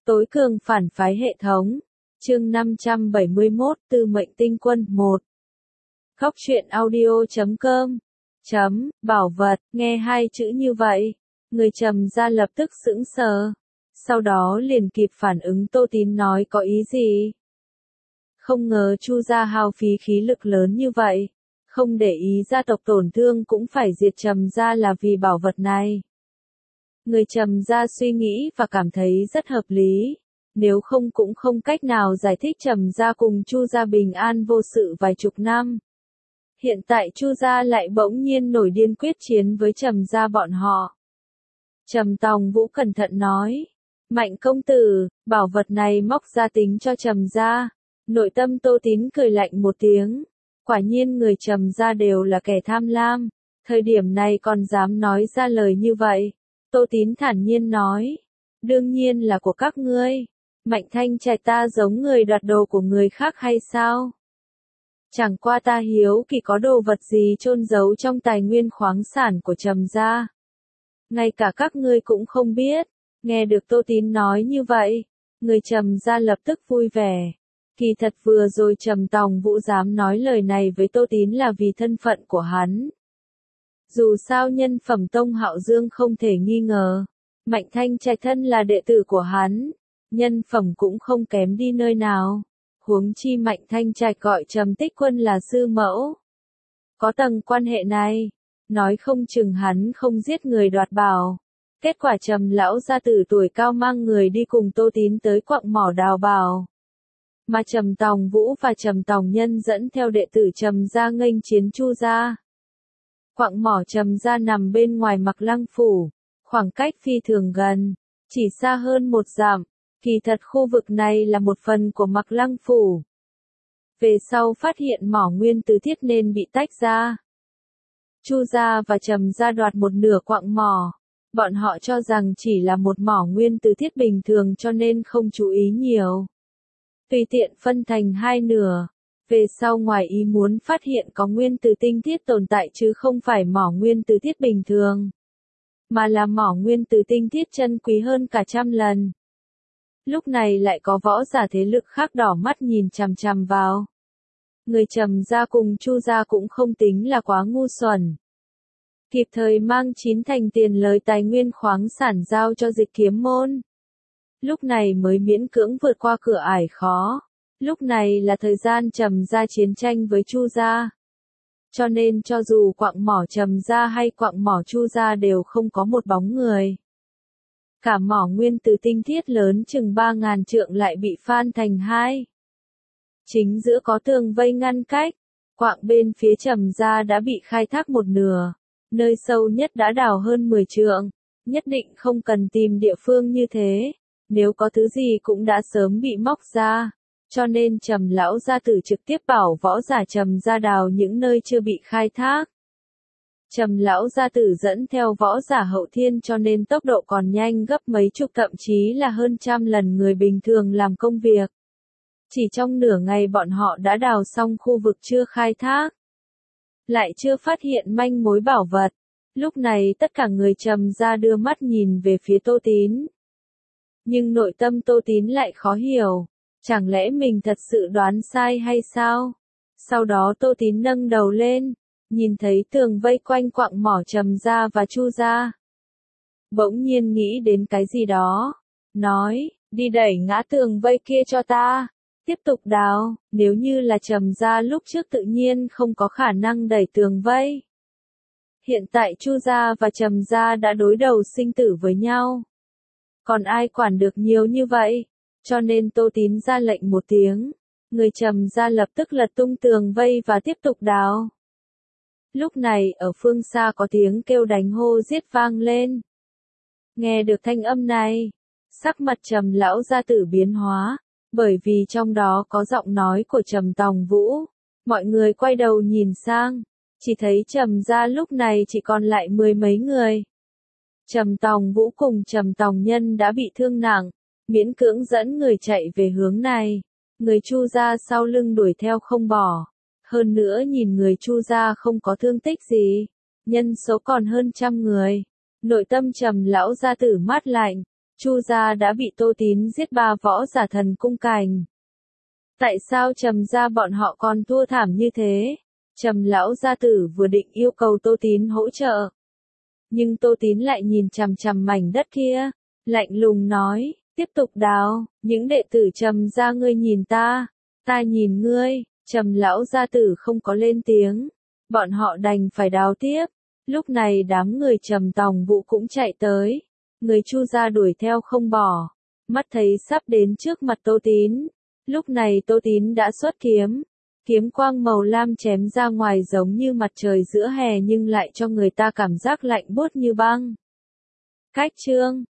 Tối cường phản phái hệ thống. Chương 571, Tư mệnh tinh quân 1. Khóc chuyện audio.com. Bảo vật, nghe hai chữ như vậy, người Trầm gia lập tức sững sờ. Sau đó liền kịp phản ứng Tô Tín nói có ý gì. Không ngờ Chu gia hao phí khí lực lớn như vậy, không để ý gia tộc tổn thương cũng phải diệt Trầm gia là vì bảo vật này. Người Trầm gia suy nghĩ và cảm thấy rất hợp lý, nếu không cũng không cách nào giải thích Trầm gia cùng Chu gia bình an vô sự vài chục năm. Hiện tại Chu gia lại bỗng nhiên nổi điên quyết chiến với Trầm gia bọn họ. Trầm Tòng Vũ cẩn thận nói, Mạnh công tử, bảo vật này móc ra tính cho Trầm gia. Nội tâm Tô Tín cười lạnh một tiếng, quả nhiên người Trầm gia đều là kẻ tham lam, thời điểm này còn dám nói ra lời như vậy. Tô Tín thản nhiên nói, đương nhiên là của các ngươi. Mạnh Thanh Trạch ta giống người đoạt đồ của người khác hay sao? Chẳng qua ta hiếu kỳ có đồ vật gì chôn giấu trong tài nguyên khoáng sản của Trầm gia. Ngay cả các ngươi cũng không biết. Nghe được Tô Tín nói như vậy, người Trầm gia lập tức vui vẻ. Kỳ thật vừa rồi Trầm Tòng Vũ dám nói lời này với Tô Tín là vì thân phận của hắn. Dù sao nhân phẩm Tông Hạo Dương không thể nghi ngờ, Mạnh Thanh Trạch thân là đệ tử của hắn, nhân phẩm cũng không kém đi nơi nào. Huống chi Mạnh Thanh Trạch gọi Trầm Tích Quân là sư mẫu. Có tầng quan hệ này, nói không chừng hắn không giết người đoạt bảo. Kết quả Trầm lão gia tử tuổi cao mang người đi cùng Tô Tín tới quặng mỏ đào bảo. Mà Trầm Tòng Vũ và Trầm Tòng Nhân dẫn theo đệ tử Trầm gia nghênh chiến Chu gia. Quặng mỏ Trầm gia nằm bên ngoài Mạc Lăng phủ, khoảng cách phi thường gần, chỉ xa hơn 1 dặm. Kỳ thật khu vực này là một phần của Mạc Lăng phủ. Về sau phát hiện mỏ nguyên từ thiết nên bị tách ra. Chu gia và Trầm gia đoạt một nửa quặng mỏ. Bọn họ cho rằng chỉ là một mỏ nguyên từ thiết bình thường cho nên không chú ý nhiều. Tùy tiện phân thành 2 nửa. Về sau ngoài ý muốn phát hiện có nguyên từ tinh thiết tồn tại chứ không phải mỏ nguyên từ thiết bình thường. Mà là mỏ nguyên từ tinh thiết chân quý hơn cả 100 lần. Lúc này lại có võ giả thế lực khác đỏ mắt nhìn chằm chằm vào. Người Trầm gia cùng Chu gia cũng không tính là quá ngu xuẩn. Kịp thời mang 9 thành tiền lời tài nguyên khoáng sản giao cho Dịch Kiếm môn. Lúc này mới miễn cưỡng vượt qua cửa ải khó. Lúc này là thời gian Trầm gia chiến tranh với Chu gia. Cho nên cho dù quặng mỏ Trầm gia hay quặng mỏ Chu gia đều không có một bóng người. Cả mỏ nguyên từ tinh thiết lớn chừng 3.000 trượng lại bị phan thành 2. Chính giữa có tường vây ngăn cách. Quặng bên phía Trầm gia đã bị khai thác một nửa. Nơi sâu nhất đã đào hơn 10 trượng. Nhất định không cần tìm địa phương như thế. Nếu có thứ gì cũng đã sớm bị móc ra. Cho nên Trầm lão gia tử trực tiếp bảo võ giả Trầm gia đào những nơi chưa bị khai thác. Trầm lão gia tử dẫn theo võ giả hậu thiên cho nên tốc độ còn nhanh gấp mấy chục thậm chí là hơn 100 lần người bình thường làm công việc. Chỉ trong nửa ngày bọn họ đã đào xong khu vực chưa khai thác. Lại chưa phát hiện manh mối bảo vật. Lúc này tất cả người Trầm gia đưa mắt nhìn về phía Tô Tín. Nhưng nội tâm Tô Tín lại khó hiểu. Chẳng lẽ mình thật sự đoán sai hay sao? Sau đó Tô Tín nâng đầu lên, nhìn thấy tường vây quanh quặng mỏ Trầm gia và Chu gia. Bỗng nhiên nghĩ đến cái gì đó, nói, đi đẩy ngã tường vây kia cho ta, tiếp tục đào, nếu như là Trầm gia lúc trước tự nhiên không có khả năng đẩy tường vây. Hiện tại Chu gia và Trầm gia đã đối đầu sinh tử với nhau. Còn ai quản được nhiều như vậy? Cho nên Tô Tín ra lệnh một tiếng, người Trầm gia lập tức lật tung tường vây và tiếp tục đào. Lúc này ở phương xa có tiếng kêu đánh hô giết vang lên. Nghe được thanh âm này, sắc mặt Trầm lão gia tử biến hóa, bởi vì trong đó có giọng nói của Trầm Tòng Vũ. Mọi người quay đầu nhìn sang, chỉ thấy Trầm gia lúc này chỉ còn lại 10 mấy người. Trầm Tòng Vũ cùng Trầm Tòng Nhân đã bị thương nặng, miễn cưỡng dẫn người chạy về hướng này. Người Chu gia sau lưng đuổi theo không bỏ. Hơn nữa nhìn người Chu gia không có thương tích gì. Nhân số còn hơn 100 người. Nội tâm Trầm lão gia tử mát lạnh. Chu gia đã bị Tô Tín giết 3 võ giả thần cung cảnh. Tại sao Trầm gia bọn họ còn thua thảm như thế? Trầm lão gia tử vừa định yêu cầu Tô Tín hỗ trợ. Nhưng Tô Tín lại nhìn chằm chằm mảnh đất kia, lạnh lùng nói, tiếp tục đào, những đệ tử Trầm gia ngươi nhìn ta nhìn ngươi. Trầm lão gia tử không có lên tiếng, bọn họ đành phải đào tiếp. Lúc này đám người Trầm Tòng Vũ cũng chạy tới, người Chu gia đuổi theo không bỏ, mắt thấy sắp đến trước mặt Tô Tín. Lúc này Tô Tín đã xuất kiếm, kiếm quang màu lam chém ra ngoài giống như mặt trời giữa hè nhưng lại cho người ta cảm giác lạnh buốt như băng. Cách chương